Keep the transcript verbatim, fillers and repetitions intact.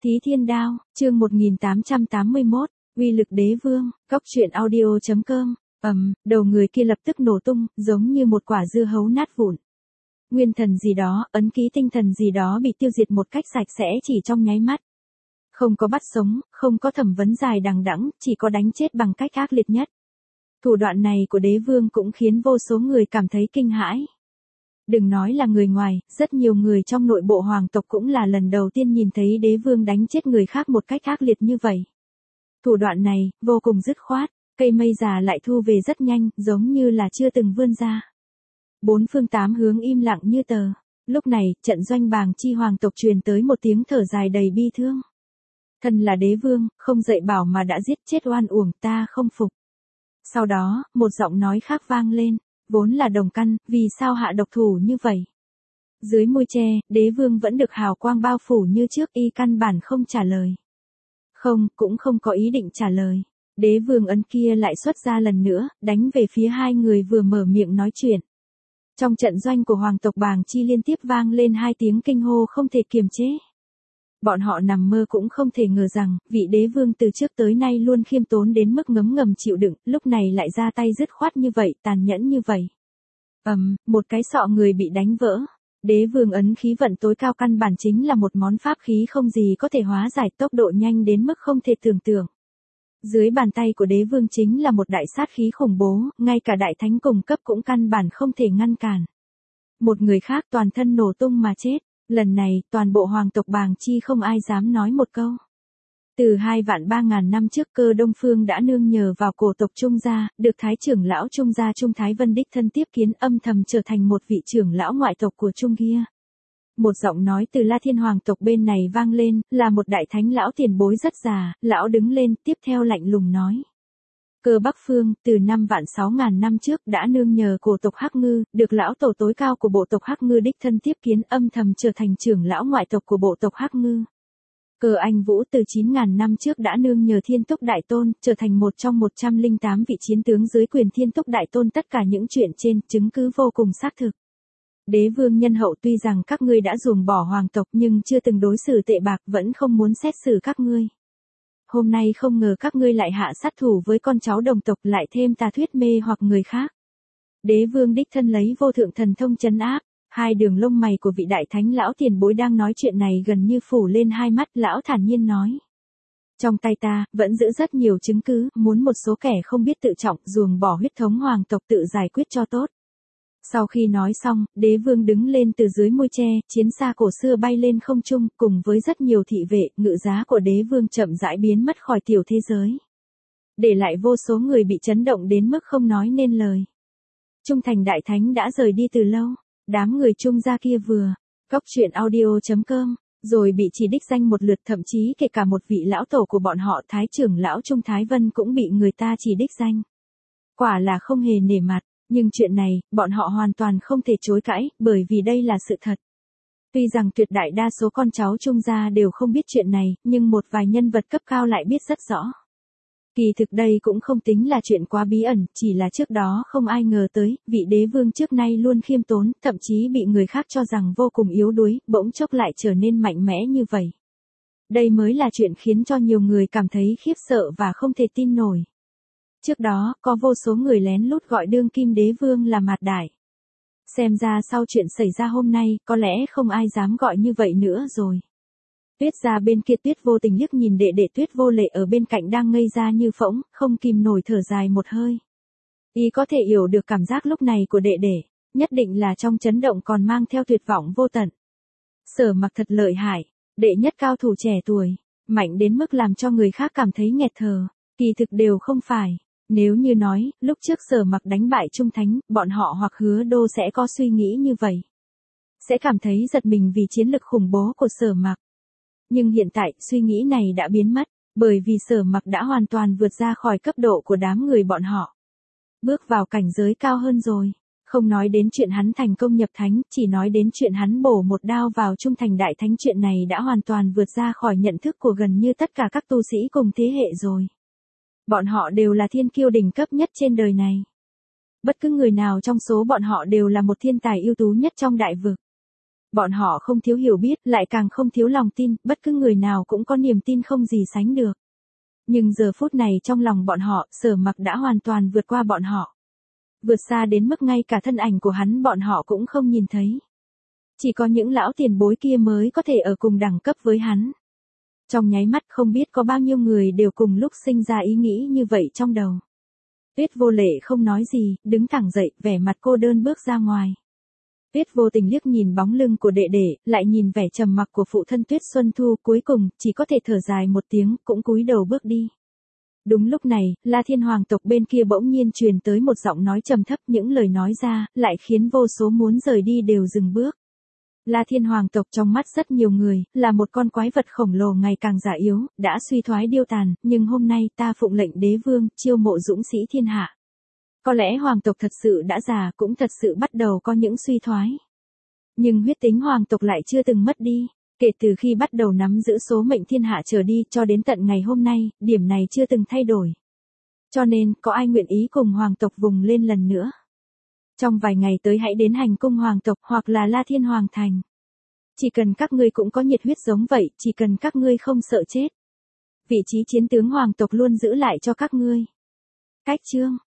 Thí Thiên Đao, chương một nghìn tám trăm tám mươi mốt, uy lực đế vương, cốc truyện audio chấm com, ầm, đầu người kia lập tức nổ tung, giống như một quả dưa hấu nát vụn. Nguyên thần gì đó, ấn ký tinh thần gì đó bị tiêu diệt một cách sạch sẽ chỉ trong nháy mắt. Không có bắt sống, không có thẩm vấn dài đằng đẵng, chỉ có đánh chết bằng cách ác liệt nhất. Thủ đoạn này của đế vương cũng khiến vô số người cảm thấy kinh hãi. Đừng nói là người ngoài, rất nhiều người trong nội bộ hoàng tộc cũng là lần đầu tiên nhìn thấy đế vương đánh chết người khác một cách ác liệt như vậy. Thủ đoạn này, vô cùng dứt khoát, cây mây già lại thu về rất nhanh, giống như là chưa từng vươn ra. Bốn phương tám hướng im lặng như tờ. Lúc này, trận doanh Bàng Chi hoàng tộc truyền tới một tiếng thở dài đầy bi thương. Thân là đế vương, không dạy bảo mà đã giết chết oan uổng, ta không phục. Sau đó, một giọng nói khác vang lên, vốn là đồng căn, vì sao hạ độc thủ như vậy? Dưới môi tre, đế vương vẫn được hào quang bao phủ như trước, y căn bản không trả lời. Không, cũng không có ý định trả lời. Đế vương ấn kia lại xuất ra lần nữa, đánh về phía hai người vừa mở miệng nói chuyện. Trong trận doanh của hoàng tộc Bàng Chi liên tiếp vang lên hai tiếng kinh hô không thể kiềm chế. Bọn họ nằm mơ cũng không thể ngờ rằng, vị đế vương từ trước tới nay luôn khiêm tốn đến mức ngấm ngầm chịu đựng, lúc này lại ra tay dứt khoát như vậy, tàn nhẫn như vậy. Ầm, um, một cái sọ người bị đánh vỡ. Đế vương ấn khí vận tối cao căn bản chính là một món pháp khí không gì có thể hóa giải, tốc độ nhanh đến mức không thể tưởng tượng. Dưới bàn tay của đế vương chính là một đại sát khí khủng bố, ngay cả đại thánh cùng cấp cũng căn bản không thể ngăn cản. Một người khác toàn thân nổ tung mà chết. Lần này, toàn bộ hoàng tộc Bàng Chi không ai dám nói một câu. Từ hai vạn ba ngàn năm trước, Cơ Đông Phương đã nương nhờ vào cổ tộc Trung gia, được thái trưởng lão Trung gia Trung Thái Vân đích thân tiếp kiến, âm thầm trở thành một vị trưởng lão ngoại tộc của Trung kia. Một giọng nói từ La Thiên hoàng tộc bên này vang lên, là một đại thánh lão tiền bối rất già, lão đứng lên, tiếp theo lạnh lùng nói. Cơ Bắc Phương, từ năm vạn sáu ngàn năm trước đã nương nhờ cổ tộc Hắc Ngư, được lão tổ tối cao của bộ tộc Hắc Ngư đích thân tiếp kiến, âm thầm trở thành trưởng lão ngoại tộc của bộ tộc Hắc Ngư. Cơ Anh Vũ từ chín ngàn năm trước đã nương nhờ Thiên Túc Đại Tôn, trở thành một trong một trăm lẻ tám vị chiến tướng dưới quyền Thiên Túc Đại Tôn. Tất cả những chuyện trên, chứng cứ vô cùng xác thực. Đế vương nhân hậu, tuy rằng các ngươi đã ruồng bỏ hoàng tộc nhưng chưa từng đối xử tệ bạc, vẫn không muốn xét xử các ngươi. Hôm nay không ngờ các ngươi lại hạ sát thủ với con cháu đồng tộc, lại thêm tà thuyết mê hoặc người khác. Đế vương đích thân lấy vô thượng thần thông trấn áp. Hai đường lông mày của vị đại thánh lão tiền bối đang nói chuyện này gần như phủ lên hai mắt, lão thản nhiên nói. Trong tay ta, vẫn giữ rất nhiều chứng cứ, muốn một số kẻ không biết tự trọng, ruồng bỏ huyết thống hoàng tộc tự giải quyết cho tốt. Sau khi nói xong, đế vương đứng lên từ dưới môi tre, chiến xa cổ xưa bay lên không trung, cùng với rất nhiều thị vệ, ngự giá của đế vương chậm rãi biến mất khỏi tiểu thế giới. Để lại vô số người bị chấn động đến mức không nói nên lời. Trung thành đại thánh đã rời đi từ lâu, đám người Trung gia kia vừa, cốc truyện audio chấm com, rồi bị chỉ đích danh một lượt, thậm chí kể cả một vị lão tổ của bọn họ thái trưởng lão Trung Thái Vân cũng bị người ta chỉ đích danh. Quả là không hề nể mặt. Nhưng chuyện này, bọn họ hoàn toàn không thể chối cãi, bởi vì đây là sự thật. Tuy rằng tuyệt đại đa số con cháu Trung gia đều không biết chuyện này, nhưng một vài nhân vật cấp cao lại biết rất rõ. Kỳ thực đây cũng không tính là chuyện quá bí ẩn, chỉ là trước đó không ai ngờ tới, vị đế vương trước nay luôn khiêm tốn, thậm chí bị người khác cho rằng vô cùng yếu đuối, bỗng chốc lại trở nên mạnh mẽ như vậy. Đây mới là chuyện khiến cho nhiều người cảm thấy khiếp sợ và không thể tin nổi. Trước đó, có vô số người lén lút gọi đương kim đế vương là Mạt Đại. Xem ra sau chuyện xảy ra hôm nay, có lẽ không ai dám gọi như vậy nữa rồi. Tuyết gia bên kia Tuyết vô tình liếc nhìn đệ đệ Tuyết vô lệ ở bên cạnh đang ngây ra như phỗng, không kìm nổi thở dài một hơi. Y có thể hiểu được cảm giác lúc này của đệ đệ, nhất định là trong chấn động còn mang theo tuyệt vọng vô tận. Sở Mặc thật lợi hại, đệ nhất cao thủ trẻ tuổi, mạnh đến mức làm cho người khác cảm thấy nghẹt thở, kỳ thực đều không phải. Nếu như nói, lúc trước Sở Mặc đánh bại Trung Thánh, bọn họ hoặc Hứa Đô sẽ có suy nghĩ như vậy. Sẽ cảm thấy giật mình vì chiến lực khủng bố của Sở Mặc. Nhưng hiện tại, suy nghĩ này đã biến mất, bởi vì Sở Mặc đã hoàn toàn vượt ra khỏi cấp độ của đám người bọn họ. Bước vào cảnh giới cao hơn rồi. Không nói đến chuyện hắn thành công nhập thánh, chỉ nói đến chuyện hắn bổ một đao vào Trung Thành Đại Thánh, chuyện này đã hoàn toàn vượt ra khỏi nhận thức của gần như tất cả các tu sĩ cùng thế hệ rồi. Bọn họ đều là thiên kiêu đỉnh cấp nhất trên đời này. Bất cứ người nào trong số bọn họ đều là một thiên tài ưu tú nhất trong đại vực. Bọn họ không thiếu hiểu biết, lại càng không thiếu lòng tin, bất cứ người nào cũng có niềm tin không gì sánh được. Nhưng giờ phút này trong lòng bọn họ, Sở Mặc đã hoàn toàn vượt qua bọn họ. Vượt xa đến mức ngay cả thân ảnh của hắn bọn họ cũng không nhìn thấy. Chỉ có những lão tiền bối kia mới có thể ở cùng đẳng cấp với hắn. Trong nháy mắt không biết có bao nhiêu người đều cùng lúc sinh ra ý nghĩ như vậy trong đầu. Tuyết Vô Lệ không nói gì, đứng thẳng dậy, vẻ mặt cô đơn bước ra ngoài. Tuyết vô tình liếc nhìn bóng lưng của đệ đệ, lại nhìn vẻ trầm mặc của phụ thân Tuyết Xuân Thu, cuối cùng chỉ có thể thở dài một tiếng, cũng cúi đầu bước đi. Đúng lúc này, La Thiên Hoàng tộc bên kia bỗng nhiên truyền tới một giọng nói trầm thấp, những lời nói ra, lại khiến vô số muốn rời đi đều dừng bước. La Thiên Hoàng tộc trong mắt rất nhiều người, là một con quái vật khổng lồ ngày càng già yếu, đã suy thoái điêu tàn, nhưng hôm nay ta phụng lệnh đế vương, chiêu mộ dũng sĩ thiên hạ. Có lẽ hoàng tộc thật sự đã già, cũng thật sự bắt đầu có những suy thoái. Nhưng huyết tính hoàng tộc lại chưa từng mất đi. Kể từ khi bắt đầu nắm giữ số mệnh thiên hạ trở đi cho đến tận ngày hôm nay, điểm này chưa từng thay đổi. Cho nên, có ai nguyện ý cùng hoàng tộc vùng lên lần nữa? Trong vài ngày tới hãy đến hành cung hoàng tộc hoặc là La Thiên Hoàng Thành. Chỉ cần các ngươi cũng có nhiệt huyết giống vậy, chỉ cần các ngươi không sợ chết. Vị trí chiến tướng hoàng tộc luôn giữ lại cho các ngươi. Cách chương